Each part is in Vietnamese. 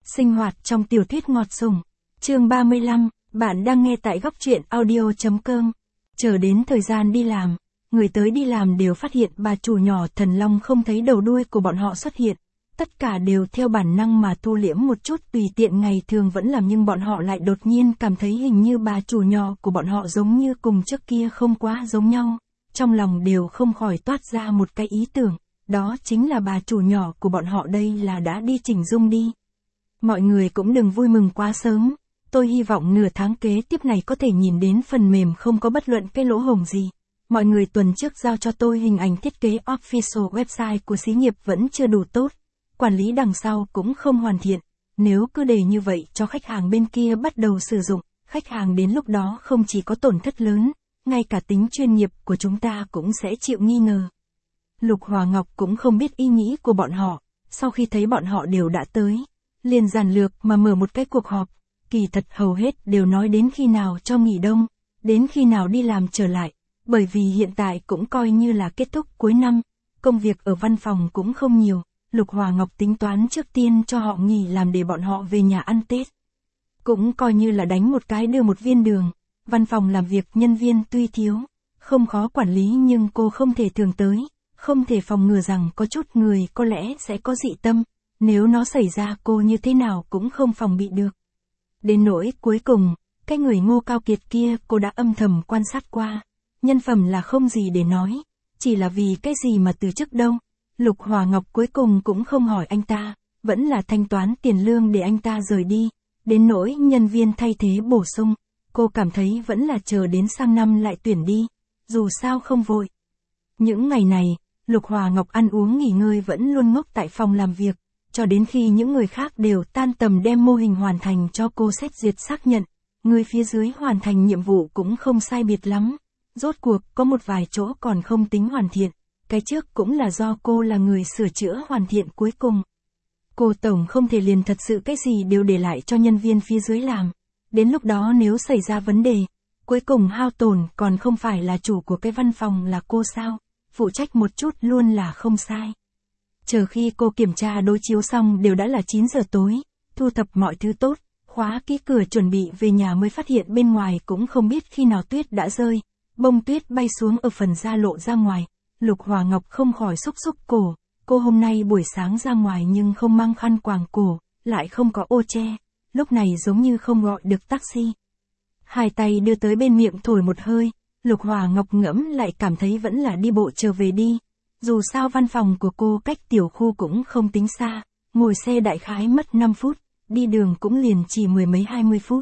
Sinh hoạt trong tiểu thuyết ngọt sủng. Chương 35, bạn đang nghe tại góc truyện audio.com. Chờ đến thời gian đi làm, người tới đi làm đều phát hiện bà chủ nhỏ Thần Long không thấy đầu đuôi của bọn họ xuất hiện. Tất cả đều theo bản năng mà thu liễm một chút, tùy tiện ngày thường vẫn làm, nhưng bọn họ lại đột nhiên cảm thấy hình như bà chủ nhỏ của bọn họ giống như cùng trước kia không quá giống nhau. Trong lòng đều không khỏi toát ra một cái ý tưởng, đó chính là bà chủ nhỏ của bọn họ đây là đã đi chỉnh dung đi. Mọi người cũng đừng vui mừng quá sớm, tôi hy vọng nửa tháng kế tiếp này có thể nhìn đến phần mềm không có bất luận cái lỗ hổng gì. Mọi người tuần trước giao cho tôi hình ảnh thiết kế official website của xí nghiệp vẫn chưa đủ tốt, quản lý đằng sau cũng không hoàn thiện. Nếu cứ để như vậy cho khách hàng bên kia bắt đầu sử dụng, khách hàng đến lúc đó không chỉ có tổn thất lớn, ngay cả tính chuyên nghiệp của chúng ta cũng sẽ chịu nghi ngờ. Lục Hòa Ngọc cũng không biết ý nghĩ của bọn họ, sau khi thấy bọn họ đều đã tới, liền giản lược mà mở một cái cuộc họp, kỳ thật hầu hết đều nói đến khi nào cho nghỉ đông, đến khi nào đi làm trở lại, bởi vì hiện tại cũng coi như là kết thúc cuối năm, công việc ở văn phòng cũng không nhiều, Lục Hòa Ngọc tính toán trước tiên cho họ nghỉ làm để bọn họ về nhà ăn Tết. Cũng coi như là đánh một cái đưa một viên đường, văn phòng làm việc nhân viên tuy thiếu, không khó quản lý nhưng cô không thể thường tới, không thể phòng ngừa rằng có chút người có lẽ sẽ có dị tâm. Nếu nó xảy ra cô như thế nào cũng không phòng bị được. Đến nỗi cuối cùng, cái người Ngô Cao Kiệt kia cô đã âm thầm quan sát qua. Nhân phẩm là không gì để nói. Chỉ là vì cái gì mà từ trước đâu. Lục Hòa Ngọc cuối cùng cũng không hỏi anh ta. Vẫn là thanh toán tiền lương để anh ta rời đi. Đến nỗi nhân viên thay thế bổ sung. Cô cảm thấy vẫn là chờ đến sang năm lại tuyển đi. Dù sao không vội. Những ngày này, Lục Hòa Ngọc ăn uống nghỉ ngơi vẫn luôn ngốc tại phòng làm việc. Cho đến khi những người khác đều tan tầm đem mô hình hoàn thành cho cô xét duyệt xác nhận, người phía dưới hoàn thành nhiệm vụ cũng không sai biệt lắm. Rốt cuộc có một vài chỗ còn không tính hoàn thiện, cái trước cũng là do cô là người sửa chữa hoàn thiện cuối cùng. Cô tổng không thể liền thật sự cái gì đều để lại cho nhân viên phía dưới làm. Đến lúc đó nếu xảy ra vấn đề, cuối cùng hao tổn còn không phải là chủ của cái văn phòng là cô sao, phụ trách một chút luôn là không sai. Chờ khi cô kiểm tra đối chiếu xong đều đã là 9 giờ tối, thu thập mọi thứ tốt, khóa kỹ cửa chuẩn bị về nhà mới phát hiện bên ngoài cũng không biết khi nào tuyết đã rơi, bông tuyết bay xuống ở phần da lộ ra ngoài. Lục Hòa Ngọc không khỏi xúc cổ, cô hôm nay buổi sáng ra ngoài nhưng không mang khăn quàng cổ, lại không có ô che, lúc này giống như không gọi được taxi. Hai tay đưa tới bên miệng thổi một hơi, Lục Hòa Ngọc ngẫm lại cảm thấy vẫn là đi bộ trở về đi. Dù sao văn phòng của cô cách tiểu khu cũng không tính xa, ngồi xe đại khái mất 5 phút, đi đường cũng liền chỉ mười mấy 20 phút.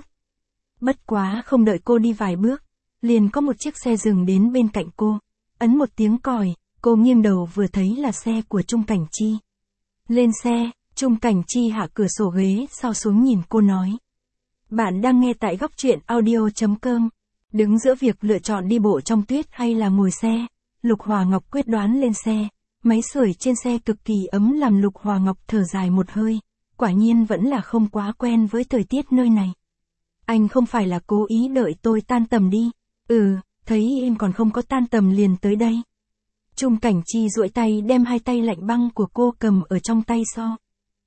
Bất quá không đợi cô đi vài bước, liền có một chiếc xe dừng đến bên cạnh cô, ấn một tiếng còi, cô nghiêng đầu vừa thấy là xe của Trung Cảnh Chi. Lên xe, Trung Cảnh Chi hạ cửa sổ ghế sau xuống nhìn cô nói. Bạn đang nghe tại góc truyện audio.com, đứng giữa việc lựa chọn đi bộ trong tuyết hay là ngồi xe. Lục Hòa Ngọc quyết đoán lên xe, máy sưởi trên xe cực kỳ ấm làm Lục Hòa Ngọc thở dài một hơi, quả nhiên vẫn là không quá quen với thời tiết nơi này. Anh không phải là cố ý đợi tôi tan tầm đi, thấy em còn không có tan tầm liền tới đây. Trung Cảnh Chi duỗi tay đem hai tay lạnh băng của cô cầm ở trong tay so.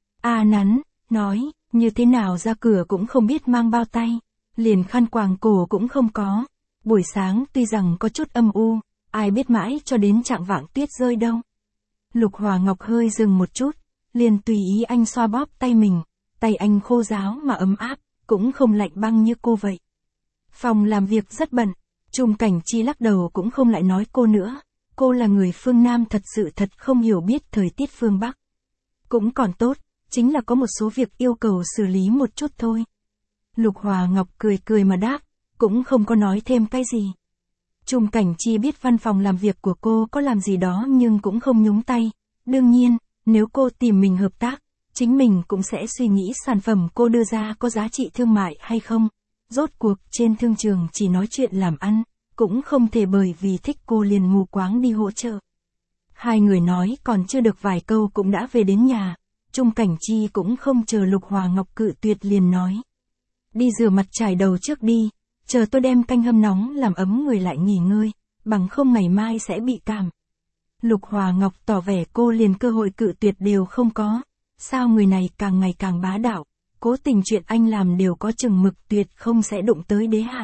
Nắn, nói, như thế nào ra cửa cũng không biết mang bao tay, liền khăn quàng cổ cũng không có, buổi sáng tuy rằng có chút âm u. Ai biết mãi cho đến chạng vạng tuyết rơi đâu. Lục Hòa Ngọc hơi dừng một chút, liền tùy ý anh xoa bóp tay mình, tay anh khô ráo mà ấm áp, cũng không lạnh băng như cô vậy. Phòng làm việc rất bận, Trung Cảnh Chi lắc đầu cũng không lại nói cô nữa, cô là người phương Nam thật sự thật không hiểu biết thời tiết phương Bắc. Cũng còn tốt, chính là có một số việc yêu cầu xử lý một chút thôi. Lục Hòa Ngọc cười mà đáp, cũng không có nói thêm cái gì. Trung Cảnh Chi biết văn phòng làm việc của cô có làm gì đó nhưng cũng không nhúng tay. Đương nhiên, nếu cô tìm mình hợp tác, chính mình cũng sẽ suy nghĩ sản phẩm cô đưa ra có giá trị thương mại hay không. Rốt cuộc trên thương trường chỉ nói chuyện làm ăn, cũng không thể bởi vì thích cô liền mù quáng đi hỗ trợ. Hai người nói còn chưa được vài câu cũng đã về đến nhà. Trung Cảnh Chi cũng không chờ Lục Hòa Ngọc cự tuyệt liền nói. Đi rửa mặt chải đầu trước đi. Chờ tôi đem canh hâm nóng làm ấm người lại nghỉ ngơi, bằng không ngày mai sẽ bị cảm. Lục Hòa Ngọc tỏ vẻ cô liền cơ hội cự tuyệt đều không có. Sao người này càng ngày càng bá đạo, cố tình chuyện anh làm đều có chừng mực, tuyệt không sẽ đụng tới đế hạn.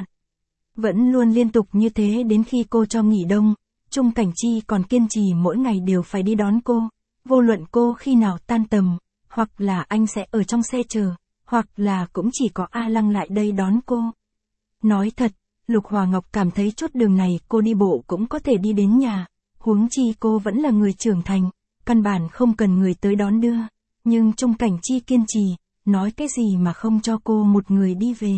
Vẫn luôn liên tục như thế đến khi cô cho nghỉ đông, Chung Cảnh Chi còn kiên trì mỗi ngày đều phải đi đón cô, vô luận cô khi nào tan tầm, hoặc là anh sẽ ở trong xe chờ, hoặc là cũng chỉ có A Lăng lại đây đón cô. Nói thật, Lục Hòa Ngọc cảm thấy chút đường này cô đi bộ cũng có thể đi đến nhà, huống chi cô vẫn là người trưởng thành, căn bản không cần người tới đón đưa, nhưng Chung Cảnh Chi kiên trì, nói cái gì mà không cho cô một người đi về.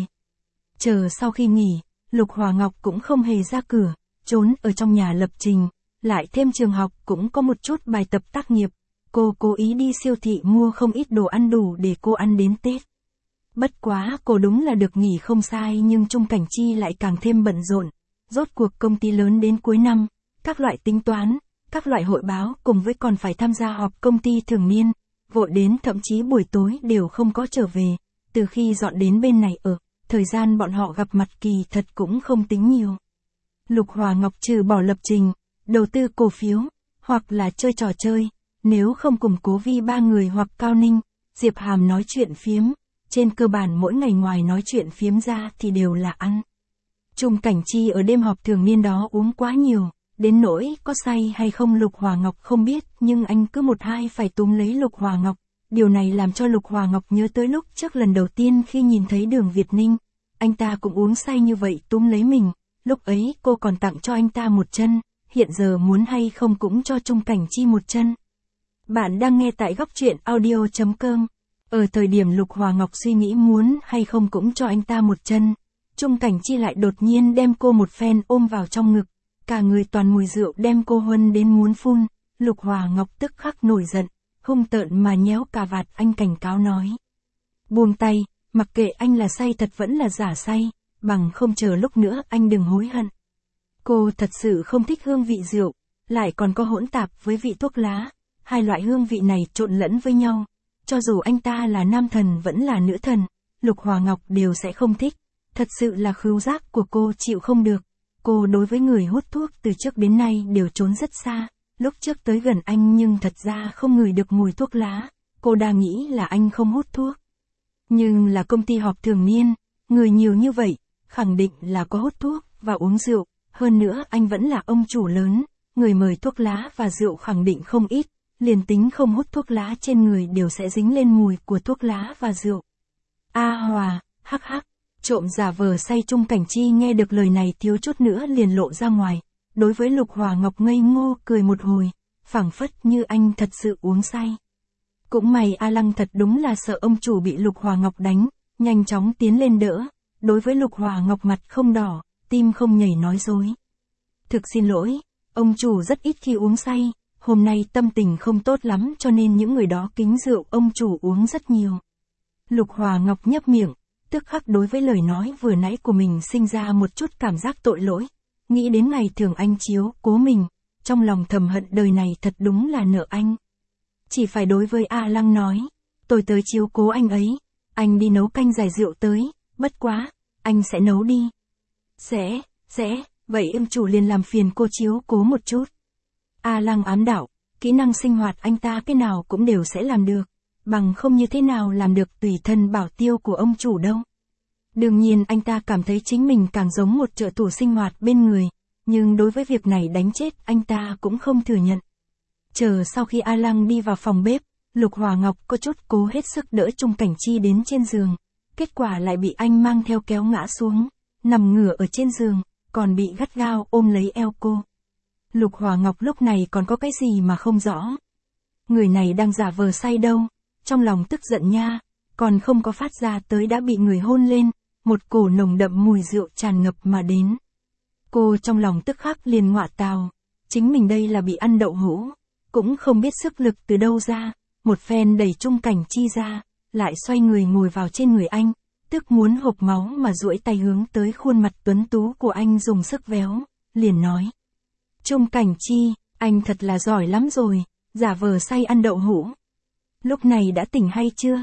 Chờ sau khi nghỉ, Lục Hòa Ngọc cũng không hề ra cửa, trốn ở trong nhà lập trình, lại thêm trường học cũng có một chút bài tập tác nghiệp, cô cố ý đi siêu thị mua không ít đồ ăn đủ để cô ăn đến Tết. Bất quá cô đúng là được nghỉ không sai, nhưng Chung Cảnh Chi lại càng thêm bận rộn, rốt cuộc công ty lớn đến cuối năm, các loại tính toán, các loại hội báo cùng với còn phải tham gia họp công ty thường niên, vội đến thậm chí buổi tối đều không có trở về, từ khi dọn đến bên này ở, thời gian bọn họ gặp mặt kỳ thật cũng không tính nhiều. Lục Hòa Ngọc trừ bỏ lập trình, đầu tư cổ phiếu, hoặc là chơi trò chơi, nếu không cùng Cố Vi ba người hoặc Cao Ninh, Diệp Hàm nói chuyện phiếm, trên cơ bản mỗi ngày ngoài nói chuyện phiếm ra thì đều là ăn. Chung Cảnh Chi ở đêm họp thường niên đó uống quá nhiều, đến nỗi có say hay không Lục Hòa Ngọc không biết, nhưng anh cứ một hai phải túm lấy Lục Hòa Ngọc. Điều này làm cho Lục Hòa Ngọc nhớ tới lúc trước lần đầu tiên khi nhìn thấy Đường Việt Ninh, anh ta cũng uống say như vậy túm lấy mình, lúc ấy cô còn tặng cho anh ta một chân, hiện giờ muốn hay không cũng cho Chung Cảnh Chi một chân. Bạn đang nghe tại góc truyện audio.com. Ở thời điểm Lục Hòa Ngọc suy nghĩ muốn hay không cũng cho anh ta một chân, Chung Cảnh Chi lại đột nhiên đem cô một phen ôm vào trong ngực, cả người toàn mùi rượu đem cô huân đến muốn phun. Lục Hòa Ngọc tức khắc nổi giận, hung tợn mà nhéo cà vạt anh, cảnh cáo nói: buông tay, mặc kệ anh là say thật vẫn là giả say, bằng không chờ lúc nữa anh đừng hối hận. Cô thật sự không thích hương vị rượu, lại còn có hỗn tạp với vị thuốc lá, hai loại hương vị này trộn lẫn với nhau, cho dù anh ta là nam thần vẫn là nữ thần, Lục Hòa Ngọc đều sẽ không thích, thật sự là khứu giác của cô chịu không được. Cô đối với người hút thuốc từ trước đến nay đều trốn rất xa, lúc trước tới gần anh nhưng thật ra không ngửi được mùi thuốc lá, cô đang nghĩ là anh không hút thuốc. Nhưng là công ty họp thường niên, người nhiều như vậy, khẳng định là có hút thuốc và uống rượu, hơn nữa anh vẫn là ông chủ lớn, người mời thuốc lá và rượu khẳng định không ít, liền tính không hút thuốc lá trên người đều sẽ dính lên mùi của thuốc lá và rượu. A Hòa, hắc hắc. Trộm giả vờ say Chung Cảnh Chi nghe được lời này thiếu chút nữa liền lộ ra ngoài, đối với Lục Hòa Ngọc ngây ngô cười một hồi, phảng phất như anh thật sự uống say. Cũng may A Lăng thật đúng là sợ ông chủ bị Lục Hòa Ngọc đánh, nhanh chóng tiến lên đỡ, đối với Lục Hòa Ngọc mặt không đỏ, tim không nhảy nói dối: thực xin lỗi, ông chủ rất ít khi uống say, hôm nay tâm tình không tốt lắm cho nên những người đó kính rượu ông chủ uống rất nhiều. Lục Hòa Ngọc nhấp miệng, tức khắc đối với lời nói vừa nãy của mình sinh ra một chút cảm giác tội lỗi, nghĩ đến ngày thường anh chiếu cố mình, trong lòng thầm hận đời này thật đúng là nợ anh. Chỉ phải đối với A Lăng nói: tôi tới chiếu cố anh ấy, anh đi nấu canh giải rượu tới, bất quá, anh sẽ nấu đi. Sẽ, vậy em chủ liền làm phiền cô chiếu cố một chút. A Lăng ám đạo, kỹ năng sinh hoạt anh ta cái nào cũng đều sẽ làm được, bằng không như thế nào làm được tùy thân bảo tiêu của ông chủ đâu. Đương nhiên anh ta cảm thấy chính mình càng giống một trợ thủ sinh hoạt bên người, nhưng đối với việc này đánh chết anh ta cũng không thừa nhận. Chờ sau khi A Lăng đi vào phòng bếp, Lục Hòa Ngọc có chút cố hết sức đỡ Chung Cảnh Chi đến trên giường, kết quả lại bị anh mang theo kéo ngã xuống, nằm ngửa ở trên giường, còn bị gắt gao ôm lấy eo cô. Lục Hòa Ngọc lúc này còn có cái gì mà không rõ. Người này đang giả vờ say đâu, trong lòng tức giận nha, còn không có phát ra tới đã bị người hôn lên, một cổ nồng đậm mùi rượu tràn ngập mà đến. Cô trong lòng tức khắc liền ngọa tào, chính mình đây là bị ăn đậu hũ, cũng không biết sức lực từ đâu ra, một phen đẩy Chung Cảnh Chi ra, lại xoay người ngồi vào trên người anh, tức muốn hộc máu mà duỗi tay hướng tới khuôn mặt tuấn tú của anh dùng sức véo, liền nói: Chung Cảnh Chi, anh thật là giỏi lắm rồi, giả vờ say ăn đậu hũ. Lúc này đã tỉnh hay chưa?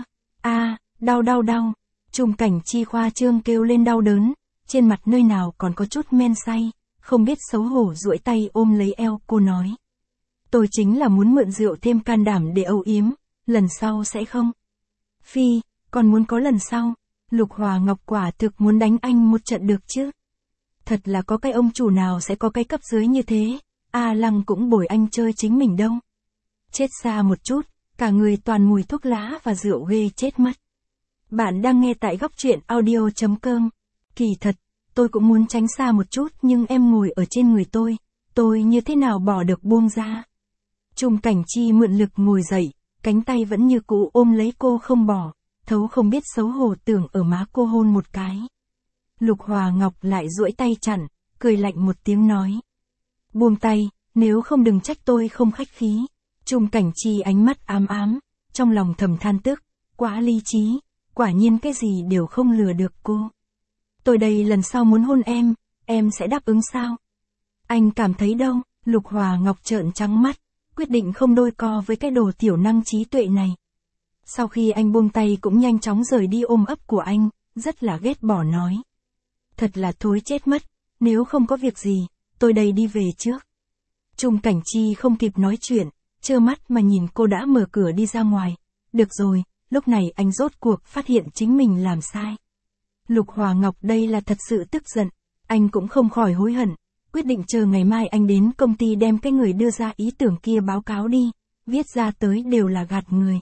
Đau. Chung Cảnh Chi khoa trương kêu lên đau đớn, trên mặt nơi nào còn có chút men say, không biết xấu hổ duỗi tay ôm lấy eo cô nói: tôi chính là muốn mượn rượu thêm can đảm để âu yếm, lần sau sẽ không. Phi, còn muốn có lần sau. Lục Hòa Ngọc quả thực muốn đánh anh một trận được chứ. Thật là có cái ông chủ nào sẽ có cái cấp dưới như thế, A Lăng cũng bồi anh chơi chính mình đâu. Chết xa một chút, cả người toàn mùi thuốc lá và rượu ghê chết mất. Bạn đang nghe tại góc truyện audio.com. Kỳ thật, tôi cũng muốn tránh xa một chút nhưng em ngồi ở trên người tôi như thế nào bỏ được buông ra. Trùng Cảnh Chi mượn lực ngồi dậy, cánh tay vẫn như cũ ôm lấy cô không bỏ, thấu không biết xấu hổ tưởng ở má cô hôn một cái. Lục Hòa Ngọc lại duỗi tay chặn, cười lạnh một tiếng nói. Buông tay, nếu không đừng trách tôi không khách khí. Trùng Cảnh Chi ánh mắt ám ám, trong lòng thầm than tức, quá lý trí, quả nhiên cái gì đều không lừa được cô. Tôi đây lần sau muốn hôn em sẽ đáp ứng sao? Anh cảm thấy đâu? Lục Hòa Ngọc trợn trắng mắt, quyết định không đôi co với cái đồ tiểu năng trí tuệ này. Sau khi anh buông tay cũng nhanh chóng rời đi ôm ấp của anh, rất là ghét bỏ nói. Thật là thối chết mất, nếu không có việc gì, tôi đây đi về trước. Trùng Cảnh Chi không kịp nói chuyện, trơ mắt mà nhìn cô đã mở cửa đi ra ngoài. Được rồi, lúc này anh rốt cuộc phát hiện chính mình làm sai. Lục Hòa Ngọc đây là thật sự tức giận, anh cũng không khỏi hối hận, quyết định chờ ngày mai anh đến công ty đem cái người đưa ra ý tưởng kia báo cáo đi, viết ra tới đều là gạt người.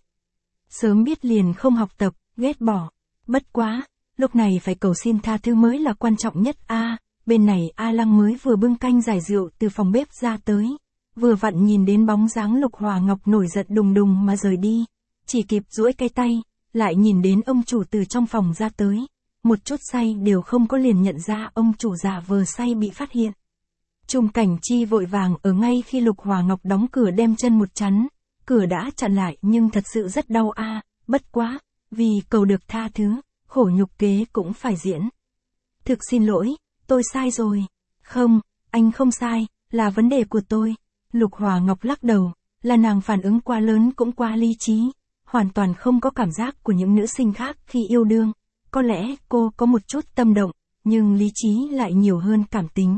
Sớm biết liền không học tập, ghét bỏ. Bất quá, lúc này phải cầu xin tha thứ mới là quan trọng nhất a. Bên này A Lăng mới vừa bưng canh giải rượu từ phòng bếp ra tới, vừa vặn nhìn đến bóng dáng Lục Hòa Ngọc nổi giận đùng đùng mà rời đi, chỉ kịp duỗi cái tay, lại nhìn đến ông chủ từ trong phòng ra tới, một chút say đều không có liền nhận ra ông chủ giả vờ say bị phát hiện. Trùng Cảnh Chi vội vàng ở ngay khi Lục Hòa Ngọc đóng cửa đem chân một chắn, cửa đã chặn lại nhưng thật sự rất đau a. Bất quá, vì cầu được tha thứ, khổ nhục kế cũng phải diễn. Thực xin lỗi, tôi sai rồi. Không, anh không sai, là vấn đề của tôi. Lục Hòa Ngọc lắc đầu, là nàng phản ứng quá lớn cũng quá lý trí, hoàn toàn không có cảm giác của những nữ sinh khác khi yêu đương. Có lẽ cô có một chút tâm động, nhưng lý trí lại nhiều hơn cảm tính.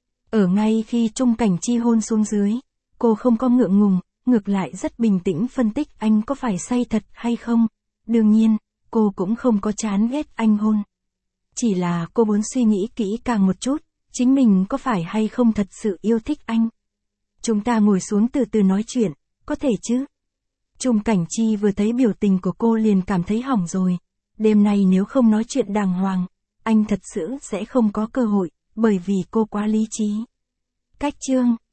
Ở ngay khi Trùng Cảnh Chi hôn xuống dưới, cô không có ngượng ngùng, ngược lại rất bình tĩnh phân tích anh có phải say thật hay không. Đương nhiên, cô cũng không có chán ghét anh hôn. Chỉ là cô muốn suy nghĩ kỹ càng một chút, chính mình có phải hay không thật sự yêu thích anh. Chúng ta ngồi xuống từ từ nói chuyện, có thể chứ? Trùng Cảnh Chi vừa thấy biểu tình của cô liền cảm thấy hỏng rồi. Đêm nay nếu không nói chuyện đàng hoàng, anh thật sự sẽ không có cơ hội, bởi vì cô quá lý trí. Cách chương